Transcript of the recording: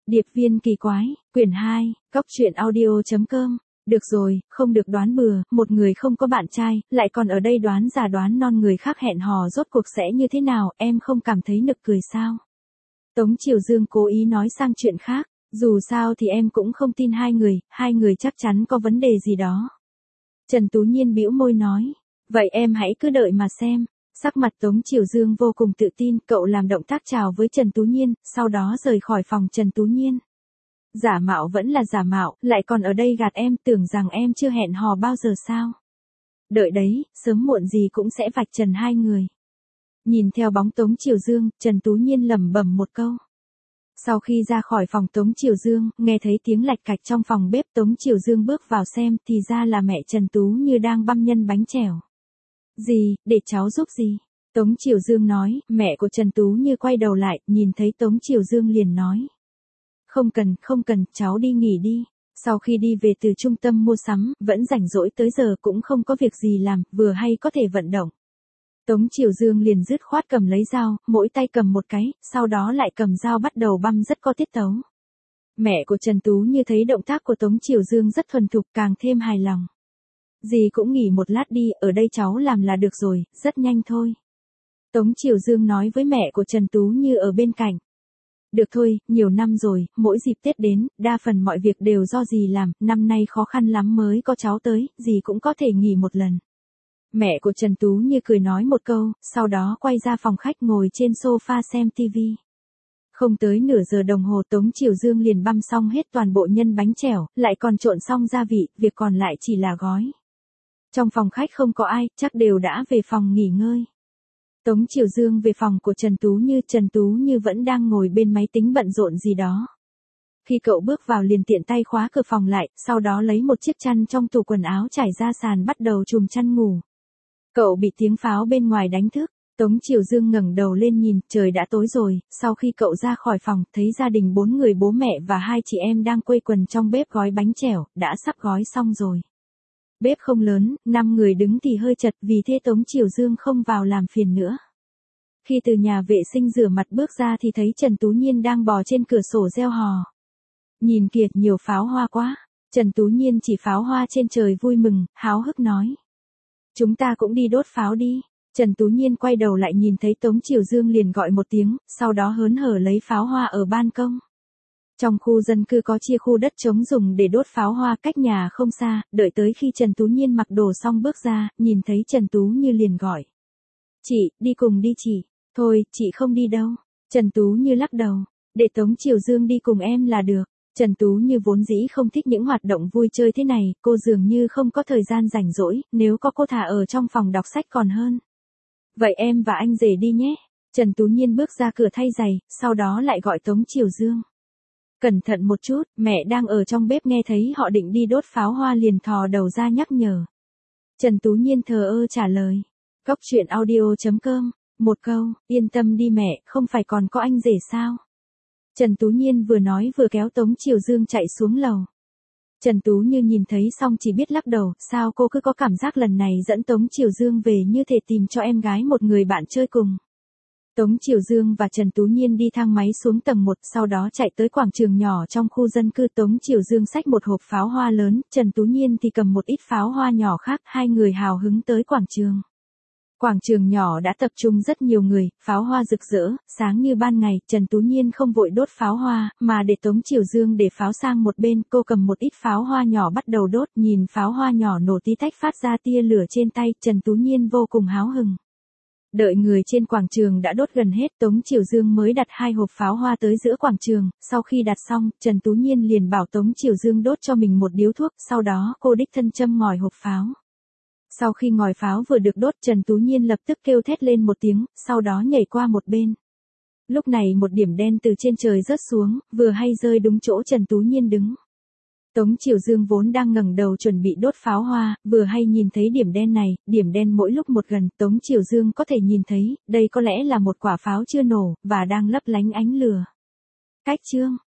Điệp viên kỳ quái, quyển 2, coctruyện audio.com. Được rồi, không được đoán bừa, một người không có bạn trai, lại còn ở đây đoán già đoán non người khác hẹn hò rốt cuộc sẽ như thế nào, em không cảm thấy nực cười sao? Tống Triều Dương cố ý nói sang chuyện khác, dù sao thì em cũng không tin hai người chắc chắn có vấn đề gì đó. Trần Tú Nhiên bĩu môi nói, vậy em hãy cứ đợi mà xem. Sắc mặt Tống Triều Dương vô cùng tự tin, cậu làm động tác chào với Trần Tú Nhiên, sau đó rời khỏi phòng Trần Tú Nhiên. Giả mạo vẫn là giả mạo, lại còn ở đây gạt em, tưởng rằng em chưa hẹn hò bao giờ sao? Đợi đấy, sớm muộn gì cũng sẽ vạch trần hai người. Nhìn theo bóng Tống Triều Dương, Trần Tú Nhiên lẩm bẩm một câu. Sau khi ra khỏi phòng Tống Triều Dương, nghe thấy tiếng lạch cạch trong phòng bếp, Tống Triều Dương bước vào xem, thì ra là mẹ Trần Tú Như đang băm nhân bánh chèo. Gì, để cháu giúp gì? Tống Triều Dương nói, mẹ của Trần Tú Như quay đầu lại, nhìn thấy Tống Triều Dương liền nói. Không cần, cháu đi nghỉ đi. Sau khi đi về từ trung tâm mua sắm, vẫn rảnh rỗi tới giờ cũng không có việc gì làm, vừa hay có thể vận động. Tống Triều Dương liền dứt khoát cầm lấy dao, mỗi tay cầm một cái, sau đó lại cầm dao bắt đầu băm rất có tiết tấu. Mẹ của Trần Tú Như thấy động tác của Tống Triều Dương rất thuần thục, càng thêm hài lòng. Dì cũng nghỉ một lát đi, ở đây cháu làm là được rồi, rất nhanh thôi. Tống Triều Dương nói với mẹ của Trần Tú Như ở bên cạnh. Được thôi, nhiều năm rồi, mỗi dịp Tết đến, đa phần mọi việc đều do dì làm, năm nay khó khăn lắm mới có cháu tới, dì cũng có thể nghỉ một lần. Mẹ của Trần Tú Như cười nói một câu, sau đó quay ra phòng khách ngồi trên sofa xem tivi. Không tới nửa giờ đồng hồ Tống Triều Dương liền băm xong hết toàn bộ nhân bánh chèo, lại còn trộn xong gia vị, việc còn lại chỉ là gói. Trong phòng khách không có ai, chắc đều đã về phòng nghỉ ngơi. Tống Triều Dương về phòng của Trần Tú Như vẫn đang ngồi bên máy tính bận rộn gì đó. Khi cậu bước vào liền tiện tay khóa cửa phòng lại, sau đó lấy một chiếc chăn trong tủ quần áo trải ra sàn bắt đầu chùm chăn ngủ. Cậu bị tiếng pháo bên ngoài đánh thức, Tống Triều Dương ngẩng đầu lên nhìn, trời đã tối rồi, sau khi cậu ra khỏi phòng, thấy gia đình 4 người bố mẹ và 2 chị em đang quây quần trong bếp gói bánh chèo, đã sắp gói xong rồi. Bếp không lớn, 5 người đứng thì hơi chật, vì thế Tống Triều Dương không vào làm phiền nữa. Khi từ nhà vệ sinh rửa mặt bước ra thì thấy Trần Tú Nhiên đang bò trên cửa sổ reo hò. Nhìn kìa, nhiều pháo hoa quá. Trần Tú Nhiên chỉ pháo hoa trên trời vui mừng, háo hức nói. Chúng ta cũng đi đốt pháo đi. Trần Tú Nhiên quay đầu lại nhìn thấy Tống Triều Dương liền gọi một tiếng, sau đó hớn hở lấy pháo hoa ở ban công. Trong khu dân cư có chia khu đất trống dùng để đốt pháo hoa cách nhà không xa, đợi tới khi Trần Tú Nhiên mặc đồ xong bước ra, nhìn thấy Trần Tú Như liền gọi. Chị, đi cùng đi chị. Thôi, chị không đi đâu. Trần Tú Như lắc đầu, để Tống Triều Dương đi cùng em là được. Trần Tú Như vốn dĩ không thích những hoạt động vui chơi thế này, cô dường như không có thời gian rảnh rỗi, nếu có cô thả ở trong phòng đọc sách còn hơn. Vậy em và anh rể đi nhé. Trần Tú Nhiên bước ra cửa thay giày, sau đó lại gọi Tống Triều Dương. Cẩn thận một chút, mẹ đang ở trong bếp nghe thấy họ định đi đốt pháo hoa liền thò đầu ra nhắc nhở. Trần Tú Nhiên thờ ơ trả lời. Coctruyện audio.com. Một câu, yên tâm đi mẹ, không phải còn có anh rể sao? Trần Tú Nhiên vừa nói vừa kéo Tống Triều Dương chạy xuống lầu. Trần Tú Như nhìn thấy xong chỉ biết lắc đầu, sao cô cứ có cảm giác lần này dẫn Tống Triều Dương về như thể tìm cho em gái một người bạn chơi cùng. Tống Triều Dương và Trần Tú Nhiên đi thang máy xuống tầng 1, sau đó chạy tới quảng trường nhỏ trong khu dân cư. Tống Triều Dương xách một hộp pháo hoa lớn, Trần Tú Nhiên thì cầm một ít pháo hoa nhỏ khác, hai người hào hứng tới quảng trường. Quảng trường nhỏ đã tập trung rất nhiều người, pháo hoa rực rỡ, sáng như ban ngày, Trần Tú Nhiên không vội đốt pháo hoa, mà để Tống Triều Dương để pháo sang một bên, cô cầm một ít pháo hoa nhỏ bắt đầu đốt, nhìn pháo hoa nhỏ nổ tí tách phát ra tia lửa trên tay, Trần Tú Nhiên vô cùng háo hừng. Đợi người trên quảng trường đã đốt gần hết, Tống Triều Dương mới đặt 2 hộp pháo hoa tới giữa quảng trường, sau khi đặt xong, Trần Tú Nhiên liền bảo Tống Triều Dương đốt cho mình một điếu thuốc, sau đó cô đích thân châm ngòi hộp pháo. Sau khi ngòi pháo vừa được đốt, Trần Tú Nhiên lập tức kêu thét lên một tiếng, sau đó nhảy qua một bên. Lúc này một điểm đen từ trên trời rớt xuống, vừa hay rơi đúng chỗ Trần Tú Nhiên đứng. Tống Triều Dương vốn đang ngẩng đầu chuẩn bị đốt pháo hoa, vừa hay nhìn thấy điểm đen này, điểm đen mỗi lúc một gần, Tống Triều Dương có thể nhìn thấy, đây có lẽ là một quả pháo chưa nổ, và đang lấp lánh ánh lửa. Cách chương